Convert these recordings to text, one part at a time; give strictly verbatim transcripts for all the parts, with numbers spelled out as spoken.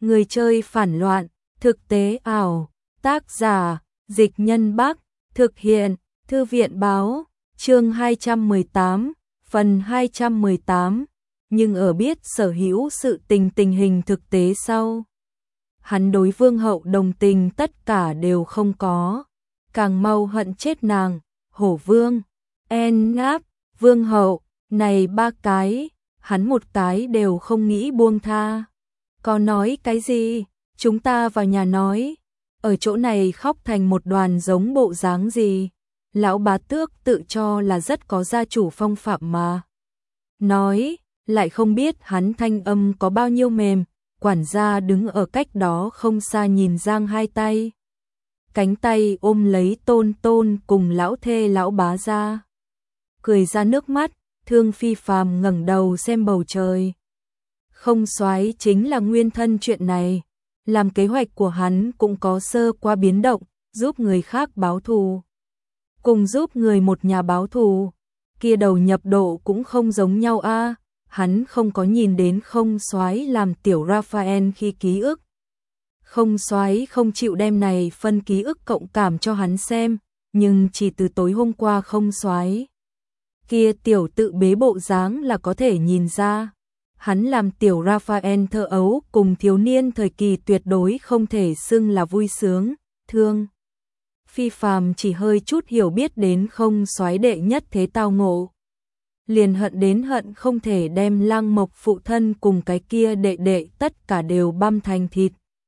Người chơi phản loạn, thực tế ảo, tác giả, Dịch Nhân Bắc, thực hiện, Thư viện báo, chương hai trăm mười tám, phần hai trăm mười tám, nhưng ở biết sở hữu sự tình tình hình thực tế sau. Hắn đối vương hậu đồng tình tất cả đều không có, càng mau hận chết nàng, hổ vương, en ngáp, vương hậu, này ba cái, hắn một cái đều không nghĩ buông tha. Có nói cái gì, chúng ta vào nhà nói, ở chỗ này khóc thành một đoàn giống bộ dáng gì, lão bá tước tự cho là rất có gia chủ phong phạm mà. Nói, lại không biết hắn thanh âm có bao nhiêu mềm, quản gia đứng ở cách đó không xa nhìn giang hai tay. Cánh tay ôm lấy tôn tôn cùng lão thê lão bá ra. Cười ra nước mắt, Thương Phi Phàm ngẩng đầu xem bầu trời. Không soái chính là nguyên thân chuyện này, làm kế hoạch của hắn cũng có sơ qua biến động, giúp người khác báo thù. Cùng giúp người một nhà báo thù, kia đầu nhập độ cũng không giống nhau a. Hắn không có nhìn đến không soái làm tiểu Raphael khi ký ức. Không soái không chịu đem này phân ký ức cộng cảm cho hắn xem, nhưng chỉ từ tối hôm qua không soái kia tiểu tự bế bộ dáng là có thể nhìn ra. Hắn làm tiểu Raphael thơ ấu cùng thiếu niên thời kỳ tuyệt đối không thể xưng là vui sướng, thương. Phi Phàm chỉ hơi chút hiểu biết đến không soái đệ nhất thế tao ngộ. Liền hận đến hận không thể đem Lăng Mộc phụ thân cùng cái kia đệ đệ tất cả đều băm thành thịt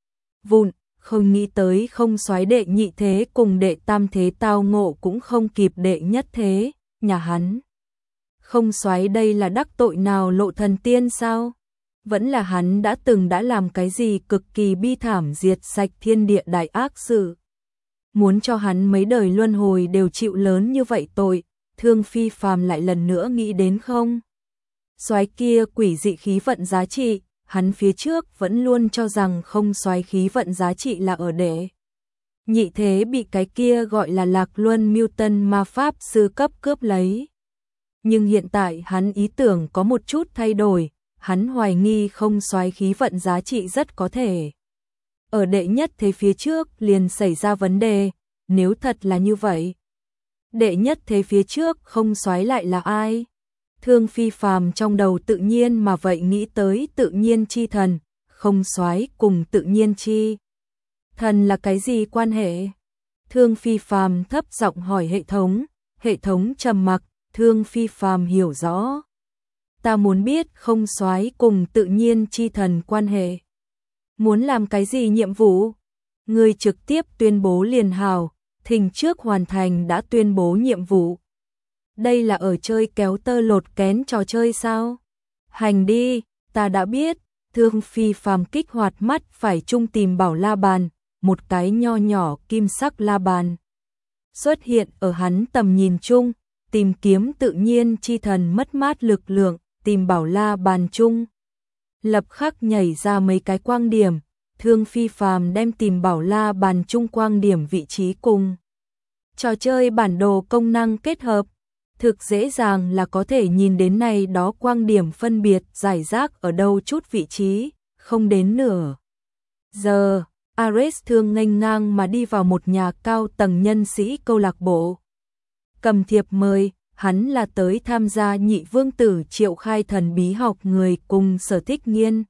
vụn, không nghĩ tới không soái đệ nhị thế cùng đệ tam thế tao ngộ cũng không kịp đệ nhất thế, nhà hắn. Không soái đây là đắc tội nào lộ thần tiên sao? Vẫn là hắn đã từng đã làm cái gì cực kỳ bi thảm diệt sạch thiên địa đại ác sự. Muốn cho hắn mấy đời luân hồi đều chịu lớn như vậy tội, Thương Phi Phàm lại lần nữa nghĩ đến không? Soái kia quỷ dị khí vận giá trị, hắn phía trước vẫn luôn cho rằng không soái khí vận giá trị là ở đệ nhị thế bị cái kia gọi là Lạc Luân Mưu Tân ma pháp sư cấp cướp lấy. Nhưng hiện tại hắn ý tưởng có một chút thay đổi, hắn hoài nghi không soái khí vận giá trị rất có thể. Ở đệ nhất thế phía trước liền xảy ra vấn đề, nếu thật là như vậy. Đệ nhất thế phía trước không soái lại là ai? Thương Phi Phàm trong đầu tự nhiên mà vậy nghĩ tới tự nhiên chi thần, không soái cùng tự nhiên chi thần là cái gì quan hệ? Thương Phi Phàm thấp giọng hỏi hệ thống, hệ thống trầm mặc. Thương Phi Phàm hiểu rõ. Ta muốn biết không soái cùng tự nhiên chi thần quan hệ. Muốn làm cái gì nhiệm vụ? Người trực tiếp tuyên bố liền hào, thỉnh trước hoàn thành đã tuyên bố nhiệm vụ. Đây là ở chơi kéo tơ lột kén trò chơi sao? Hành đi, ta đã biết. Thương Phi Phàm kích hoạt mắt phải trung tìm bảo la bàn, một cái nho nhỏ kim sắc la bàn xuất hiện ở hắn tầm nhìn chung. Tìm kiếm tự nhiên chi thần mất mát lực lượng, tìm bảo la bàn chung. Lập khắc nhảy ra mấy cái quang điểm, Thương Phi Phàm đem tìm bảo la bàn chung quang điểm vị trí cùng trò chơi bản đồ công năng kết hợp, thực dễ dàng là có thể nhìn đến này đó quang điểm phân biệt giải rác ở đâu chút vị trí, không đến nửa giờ, Ares Thương nghênh ngang mà đi vào một nhà cao tầng nhân sĩ câu lạc bộ. Cầm thiệp mời, hắn là tới tham gia nhị vương tử triệu khai thần bí học người cùng sở thích nghiên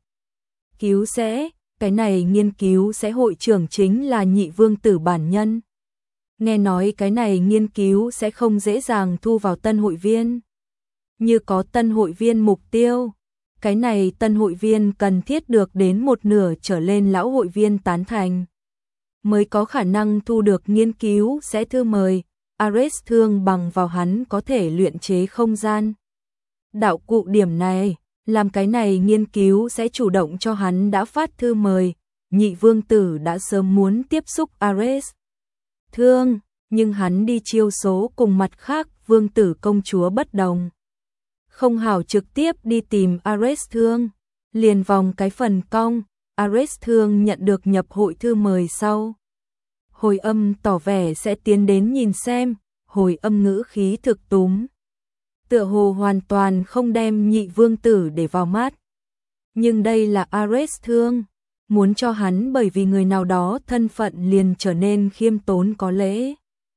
cứu sẽ, cái này nghiên cứu sẽ hội trưởng chính là nhị vương tử bản nhân. Nghe nói cái này nghiên cứu sẽ không dễ dàng thu vào tân hội viên. Như có tân hội viên mục tiêu, cái này tân hội viên cần thiết được đến một nửa trở lên lão hội viên tán thành, mới có khả năng thu được nghiên cứu sẽ thư mời. Ares Thương bằng vào hắn có thể luyện chế không gian đạo cụ điểm này, làm cái này nghiên cứu sẽ chủ động cho hắn đã phát thư mời. Nhị vương tử đã sớm muốn tiếp xúc Ares Thương, nhưng hắn đi chiêu số cùng mặt khác vương tử công chúa bất đồng. Không hảo trực tiếp đi tìm Ares Thương, liền vòng cái phần cong. Ares Thương nhận được nhập hội thư mời sau. Hồi âm tỏ vẻ sẽ tiến đến nhìn xem, hồi âm ngữ khí thực túm. Tựa hồ hoàn toàn không đem nhị vương tử để vào mắt. Nhưng đây là Ares Thương, muốn cho hắn bởi vì người nào đó thân phận liền trở nên khiêm tốn có lễ.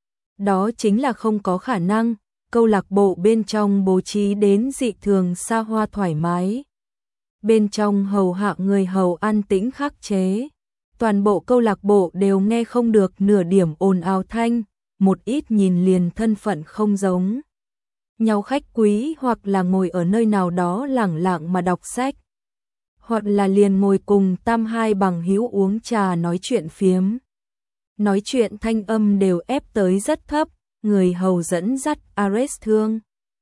Đó chính là không có khả năng, câu lạc bộ bên trong bố trí đến dị thường xa hoa thoải mái. Bên trong hầu hạ người hầu an tĩnh khắc chế. Toàn bộ câu lạc bộ đều nghe không được nửa điểm ồn ào thanh, một ít nhìn liền thân phận không giống nhau khách quý hoặc là ngồi ở nơi nào đó lẳng lặng mà đọc sách, hoặc là liền ngồi cùng tam hai bằng hữu uống trà nói chuyện phiếm. Nói chuyện thanh âm đều ép tới rất thấp, người hầu dẫn dắt Ares Thương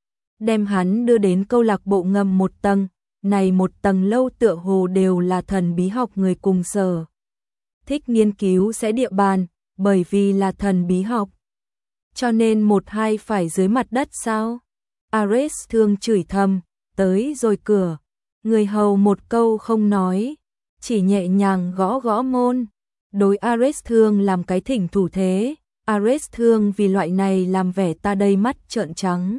đem hắn đưa đến câu lạc bộ ngầm một tầng, này một tầng lâu tựa hồ đều là thần bí học người cùng sở thích nghiên cứu sẽ địa bàn, bởi vì là thần bí học. Cho nên một hai phải dưới mặt đất sao? Ares Thương chửi thầm, tới rồi cửa. Người hầu một câu không nói, chỉ nhẹ nhàng gõ gõ môn. Đối Ares Thương làm cái thỉnh thủ thế, Ares Thương vì loại này làm vẻ ta đây mắt trợn trắng.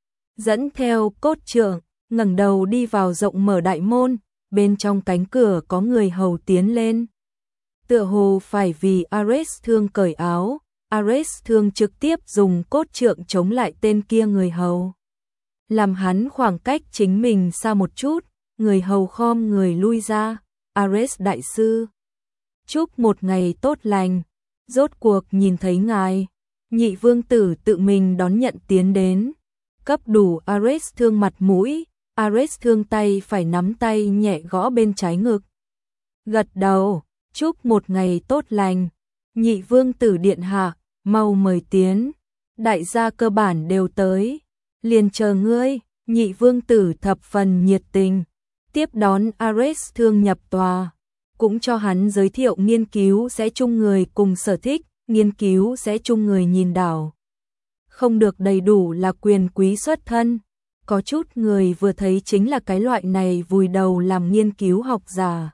Dẫn theo cốt trượng, ngẩng đầu đi vào rộng mở đại môn, bên trong cánh cửa có người hầu tiến lên. Tựa hồ phải vì Ares Thương cởi áo, Ares Thương trực tiếp dùng cốt trượng chống lại tên kia người hầu. Làm hắn khoảng cách chính mình xa một chút, người hầu khom người lui ra. Ares đại sư, chúc một ngày tốt lành, rốt cuộc nhìn thấy ngài. Nhị vương tử tự mình đón nhận tiến đến, cấp đủ Ares Thương mặt mũi. Ares Thương tay phải nắm tay nhẹ gõ bên trái ngực, gật đầu, chúc một ngày tốt lành. Nhị vương tử điện hạ, mau mời tiến, đại gia cơ bản đều tới, liền chờ ngươi. Nhị vương tử thập phần nhiệt tình, tiếp đón Ares Thương nhập tòa, cũng cho hắn giới thiệu nghiên cứu sẽ chung người cùng sở thích, nghiên cứu sẽ chung người nhìn đảo. Không được đầy đủ là quyền quý xuất thân, có chút người vừa thấy chính là cái loại này vùi đầu làm nghiên cứu học giả.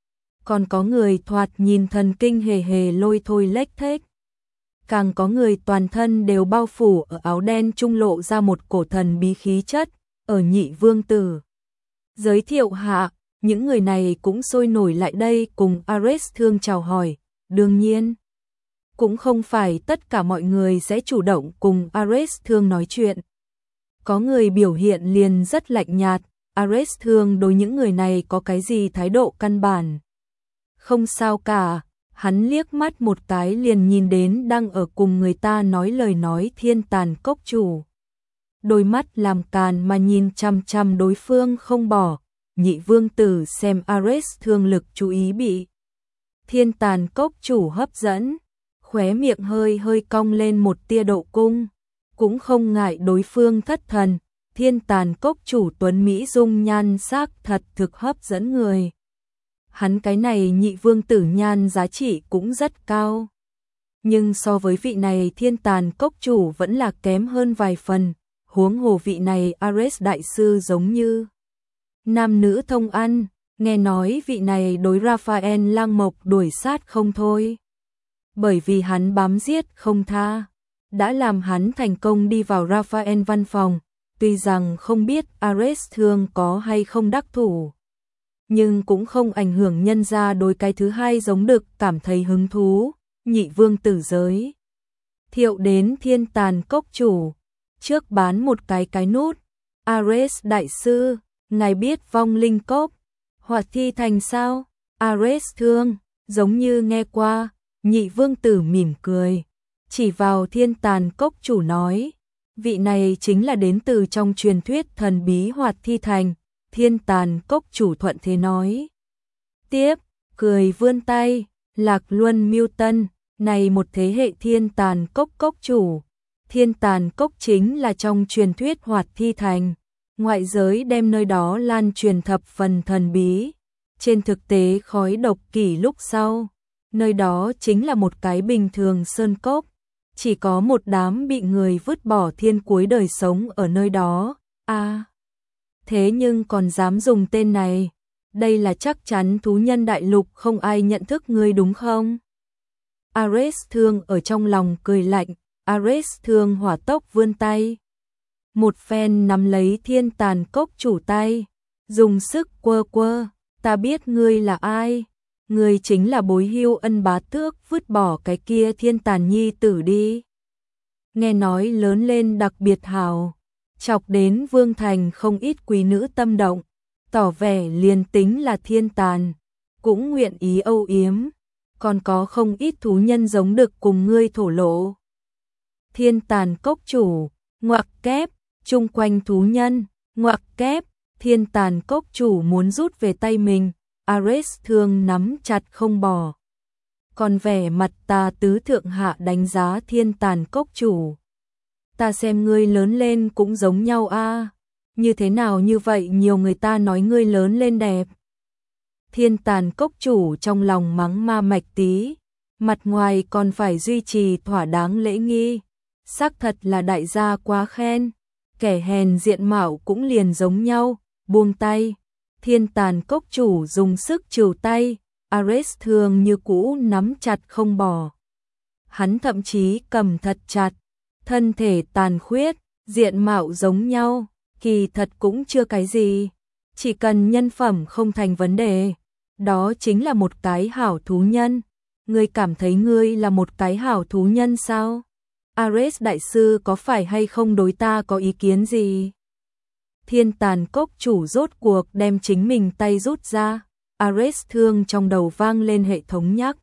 Còn có người thoạt nhìn thần kinh hề hề lôi thôi lếch thếch. Càng có người toàn thân đều bao phủ ở áo đen trung lộ ra một cổ thần bí khí chất, ở nhị vương tử giới thiệu hạ, những người này cũng sôi nổi lại đây cùng Ares Thương chào hỏi. Đương nhiên, cũng không phải tất cả mọi người sẽ chủ động cùng Ares Thương nói chuyện. Có người biểu hiện liền rất lạnh nhạt, Ares Thương đối những người này có cái gì thái độ căn bản. Không sao cả, hắn liếc mắt một cái liền nhìn đến đang ở cùng người ta nói lời nói Thiên Tàn Cốc chủ. Đôi mắt làm càn mà nhìn chăm chăm đối phương không bỏ. Nhị vương tử xem Ares Thương lực chú ý bị Thiên Tàn Cốc chủ hấp dẫn, khóe miệng hơi hơi cong lên một tia độ cung, cũng không ngại đối phương thất thần. Thiên Tàn Cốc chủ tuấn mỹ dung nhan sắc thật thực hấp dẫn người. Hắn cái này nhị vương tử nhan giá trị cũng rất cao, nhưng so với vị này Thiên Tàn Cốc chủ vẫn là kém hơn vài phần. Huống hồ vị này Ares đại sư giống như nam nữ thông ăn, nghe nói vị này đối Raphael Lang Mộc đuổi sát không thôi. Bởi vì hắn bám giết không tha, đã làm hắn thành công đi vào Raphael văn phòng, tuy rằng không biết Ares Thương có hay không đắc thủ, nhưng cũng không ảnh hưởng nhân ra đối cái thứ hai giống đực cảm thấy hứng thú. Nhị vương tử giới thiệu đến Thiên Tàn Cốc chủ, trước bán một cái cái nút. Ares đại sư, ngài biết vong linh cốc Hoạt Thi Thành sao? Ares Thương, giống như nghe qua. Nhị vương tử mỉm cười, chỉ vào Thiên Tàn Cốc chủ nói, vị này chính là đến từ trong truyền thuyết thần bí Hoạt Thi Thành. Thiên Tàn Cốc chủ thuận thế nói. Tiếp, cười vươn tay, Lạc Luân Miêu Tân, này một thế hệ Thiên Tàn Cốc cốc chủ. Thiên Tàn Cốc chính là trong truyền thuyết Hoạt Thi Thành, ngoại giới đem nơi đó lan truyền thập phần thần bí. Trên thực tế khói độc kỷ lúc sau, nơi đó chính là một cái bình thường sơn cốc, chỉ có một đám bị người vứt bỏ thiên cuối đời sống ở nơi đó. A, à, thế nhưng còn dám dùng tên này, đây là chắc chắn thú nhân đại lục không ai nhận thức ngươi đúng không? Ares Thương ở trong lòng cười lạnh. Ares Thương hỏa tốc vươn tay, một phen nắm lấy Thiên Tàn Cốc chủ tay, dùng sức quơ quơ. Ta biết ngươi là ai, Ngươi chính là bối hưu ân bá tước, vứt bỏ cái kia thiên tàn nhi tử đi. Nghe nói lớn lên đặc biệt hào, chọc đến Vương Thành không ít quý nữ tâm động, tỏ vẻ liền tính là thiên tàn, cũng nguyện ý âu yếm, còn có không ít thú nhân giống được cùng ngươi thổ lộ. Thiên tàn cốc chủ, ngoặc kép, chung quanh thú nhân, ngoặc kép, thiên tàn cốc chủ muốn rút về tay mình, Ares thương nắm chặt không bỏ. Còn vẻ mặt ta tứ thượng hạ đánh giá thiên tàn cốc chủ. Ta xem ngươi lớn lên cũng giống nhau a, như thế nào như vậy nhiều người ta nói ngươi lớn lên đẹp. Thiên tàn cốc chủ trong lòng mắng ma mạch tí, mặt ngoài còn phải duy trì thỏa đáng lễ nghi, xác thật là đại gia quá khen, kẻ hèn diện mạo cũng liền giống nhau, buông tay. Thiên tàn cốc chủ dùng sức trừ tay, Ares thường như cũ nắm chặt không bỏ. Hắn thậm chí cầm thật chặt, thân thể tàn khuyết, diện mạo giống nhau, kỳ thật cũng chưa cái gì, chỉ cần nhân phẩm không thành vấn đề, đó chính là một cái hảo thú nhân. Ngươi cảm thấy ngươi là một cái hảo thú nhân sao? Ares đại sư có phải hay không đối ta có ý kiến gì? Thiên tàn cốc chủ rốt cuộc đem chính mình tay rút ra, Ares thương trong đầu vang lên hệ thống nhắc.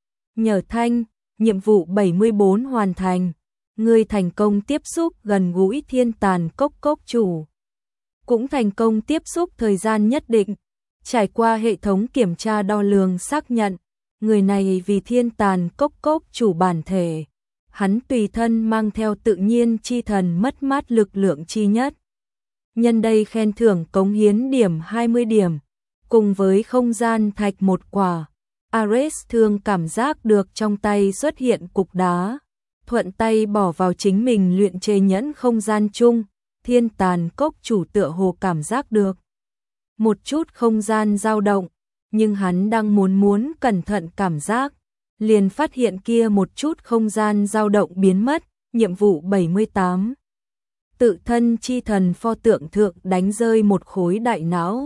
Nhờ thanh, nhiệm vụ bảy mươi bốn hoàn thành, ngươi thành công tiếp xúc gần gũi thiên tàn cốc cốc chủ. Cũng thành công tiếp xúc thời gian nhất định, trải qua hệ thống kiểm tra đo lường xác nhận, người này vì thiên tàn cốc cốc chủ bản thể. Hắn tùy thân mang theo tự nhiên chi thần mất mát lực lượng chi nhất. Nhân đây khen thưởng cống hiến điểm hai mươi điểm, cùng với không gian thạch một quả. Ares thương cảm giác được trong tay xuất hiện cục đá, thuận tay bỏ vào chính mình luyện chế nhẫn không gian chung. Thiên tàn cốc chủ tựa hồ cảm giác được một chút không gian dao động, nhưng hắn đang muốn muốn cẩn thận cảm giác, liền phát hiện kia một chút không gian dao động biến mất. Nhiệm vụ bảy mươi tám, tự thân chi thần pho tượng thượng đánh rơi một khối đại não,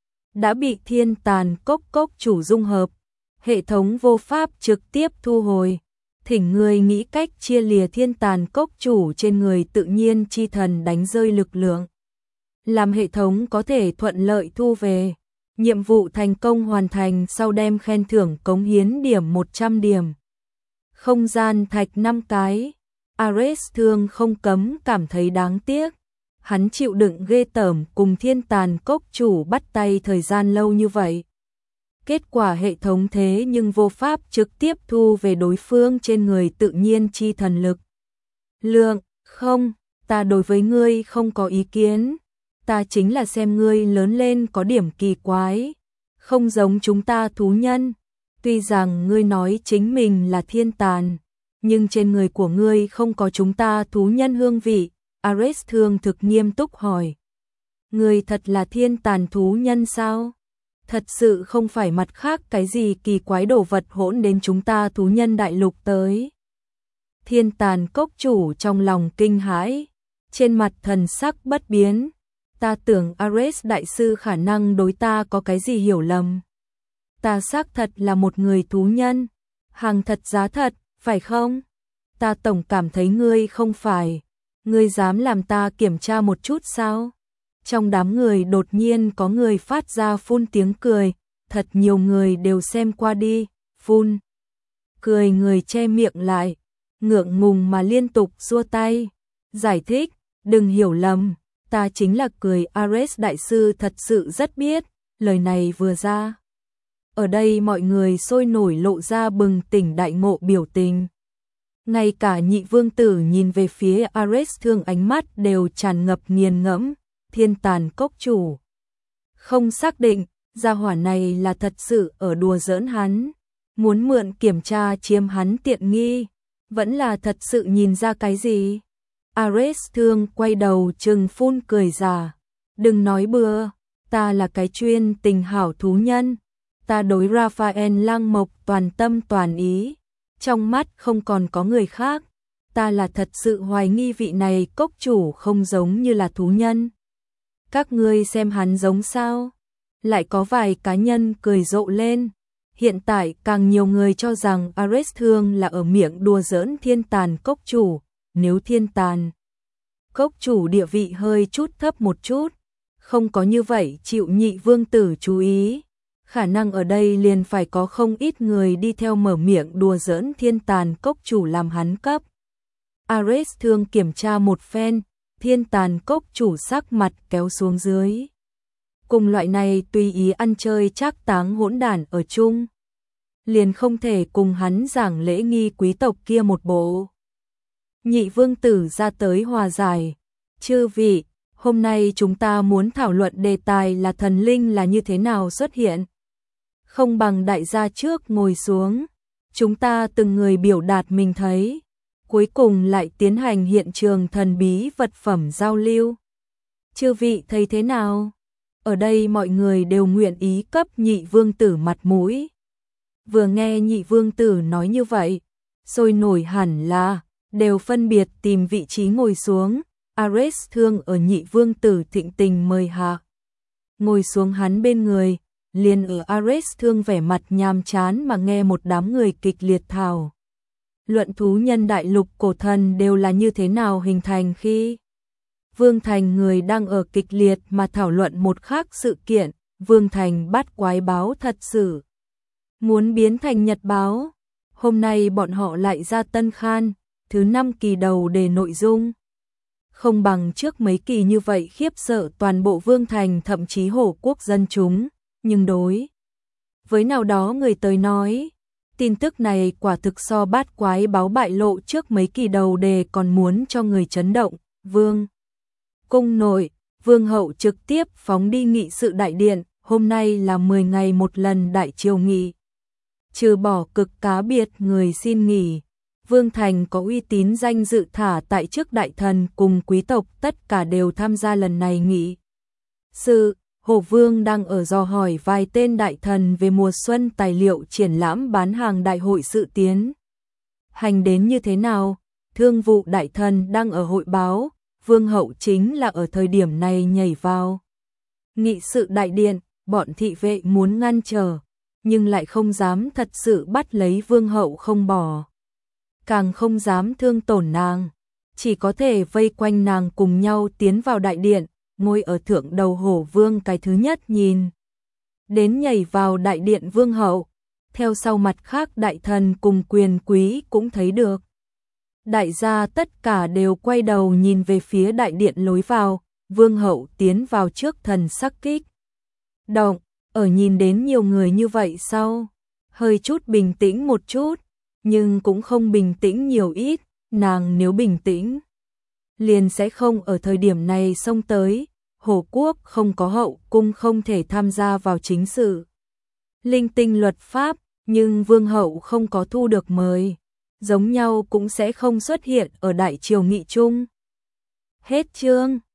đã bị thiên tàn cốc cốc chủ dung hợp, hệ thống vô pháp trực tiếp thu hồi. Thỉnh người nghĩ cách chia lìa thiên tàn cốc chủ trên người tự nhiên chi thần đánh rơi lực lượng, làm hệ thống có thể thuận lợi thu về. Nhiệm vụ thành công hoàn thành sau đem khen thưởng cống hiến điểm một trăm điểm. Không gian thạch năm cái, Ares thương không cấm cảm thấy đáng tiếc. Hắn chịu đựng ghê tởm cùng thiên tàn cốc chủ bắt tay thời gian lâu như vậy. Kết quả hệ thống thế nhưng vô pháp trực tiếp thu về đối phương trên người tự nhiên chi thần lực. Lượng, không, ta đối với ngươi không có ý kiến. Ta chính là xem ngươi lớn lên có điểm kỳ quái, không giống chúng ta thú nhân. Tuy rằng ngươi nói chính mình là thiên tàn, nhưng trên người của ngươi không có chúng ta thú nhân hương vị. Ares thương thực nghiêm túc hỏi. Ngươi thật là thiên tàn thú nhân sao? Thật sự không phải mặt khác cái gì kỳ quái đồ vật hỗn đến chúng ta thú nhân đại lục tới. Thiên tàn cốc chủ trong lòng kinh hãi, trên mặt thần sắc bất biến. Ta tưởng Ares đại sư khả năng đối ta có cái gì hiểu lầm. Ta xác thật là một người thú nhân, hàng thật giá thật, phải không? Ta tổng cảm thấy ngươi không phải. Ngươi dám làm ta kiểm tra một chút sao? Trong đám người đột nhiên có người phát ra phun tiếng cười, thật nhiều người đều xem qua đi, phun. Cười người che miệng lại, ngượng ngùng mà liên tục xua tay, giải thích, đừng hiểu lầm, ta chính là cười. Ares đại sư thật sự rất biết, lời này vừa ra. Ở đây mọi người sôi nổi lộ ra bừng tỉnh đại ngộ biểu tình. Ngay cả nhị vương tử nhìn về phía Ares thương ánh mắt đều tràn ngập nghiền ngẫm. Thiên tàn cốc chủ không xác định gia hỏa này là thật sự ở đùa giỡn hắn, muốn mượn kiểm tra chiếm hắn tiện nghi, vẫn là thật sự nhìn ra cái gì. Ares thương quay đầu trừng phun cười già, đừng nói bừa, ta là cái chuyên tình hảo thú nhân, ta đối Raphael Lang Mộc toàn tâm toàn ý, trong mắt không còn có người khác, ta là thật sự hoài nghi vị này cốc chủ không giống như là thú nhân. Các ngươi xem hắn giống sao? Lại có vài cá nhân cười rộ lên, Hiện tại càng nhiều người cho rằng Ares Thương là ở miệng đùa giỡn Thiên Tàn Cốc chủ, nếu Thiên Tàn Cốc chủ địa vị hơi chút thấp một chút, không có như vậy chịu Nhị vương tử chú ý, khả năng ở đây liền phải có không ít người đi theo mở miệng đùa giỡn Thiên Tàn Cốc chủ làm hắn cấp. Ares Thương kiểm tra một phen, Thiên Tàn Cốc chủ sắc mặt kéo xuống dưới. Cùng loại này tùy ý ăn chơi trác táng hỗn đản ở chung, liền không thể cùng hắn giảng lễ nghi quý tộc kia một bộ. Nhị vương tử ra tới hòa giải, chư vị, hôm nay chúng ta muốn thảo luận đề tài là thần linh là như thế nào xuất hiện. Không bằng đại gia trước ngồi xuống, chúng ta từng người biểu đạt mình thấy, cuối cùng lại tiến hành hiện trường thần bí vật phẩm giao lưu. Chư vị thấy thế nào? Ở đây mọi người đều nguyện ý cấp nhị vương tử mặt mũi. Vừa nghe nhị vương tử nói như vậy, sôi nổi hẳn là, đều phân biệt tìm vị trí ngồi xuống. Ares Thương ở nhị vương tử thịnh tình mời hạ. Ngồi xuống hắn bên người, liền ở Ares Thương vẻ mặt nhàm chán mà nghe một đám người kịch liệt thảo luận thú nhân đại lục cổ thần đều là như thế nào hình thành khi Vương Thành người đang ở kịch liệt mà thảo luận một khác sự kiện, Vương Thành bắt quái báo thật sự muốn biến thành nhật báo. Hôm nay bọn họ lại ra tân khan, thứ năm kỳ đầu đề nội dung. Không bằng trước mấy kỳ như vậy khiếp sợ toàn bộ Vương Thành thậm chí hổ quốc dân chúng, nhưng đối với nào đó người tới nói, tin tức này quả thực so bát quái báo bại lộ trước mấy kỳ đầu đề còn muốn cho người chấn động. Vương Cung nội, Vương hậu trực tiếp phóng đi nghị sự đại điện, hôm nay là mười ngày một lần đại triều nghị. Trừ bỏ cực cá biệt người xin nghỉ, Vương Thành có uy tín danh dự thả tại chức đại thần cùng quý tộc tất cả đều tham gia lần này nghị sự. Hồ Vương đang ở dò hỏi vài tên đại thần về mùa xuân tài liệu triển lãm bán hàng đại hội sự tiến hành đến như thế nào. Thương vụ đại thần đang ở hội báo, Vương hậu chính là ở thời điểm này nhảy vào nghị sự đại điện, bọn thị vệ muốn ngăn trở, nhưng lại không dám thật sự bắt lấy Vương hậu không bỏ, càng không dám thương tổn nàng, chỉ có thể vây quanh nàng cùng nhau tiến vào đại điện. Ngồi ở thượng đầu hổ vương cái thứ nhất nhìn đến nhảy vào đại điện vương hậu, theo sau mặt khác đại thần cùng quyền quý cũng thấy được. Đại gia tất cả đều quay đầu nhìn về phía đại điện lối vào, vương hậu tiến vào trước thần sắc kích động, ở nhìn đến nhiều người như vậy sau, hơi chút bình tĩnh một chút, nhưng cũng không bình tĩnh nhiều ít, nàng nếu bình tĩnh liền sẽ không ở thời điểm này xông tới. Hổ quốc không có hậu cung không thể tham gia vào chính sự linh tinh luật pháp, nhưng vương hậu không có thu được mời, giống nhau cũng sẽ không xuất hiện ở đại triều nghị chung. Hết chương.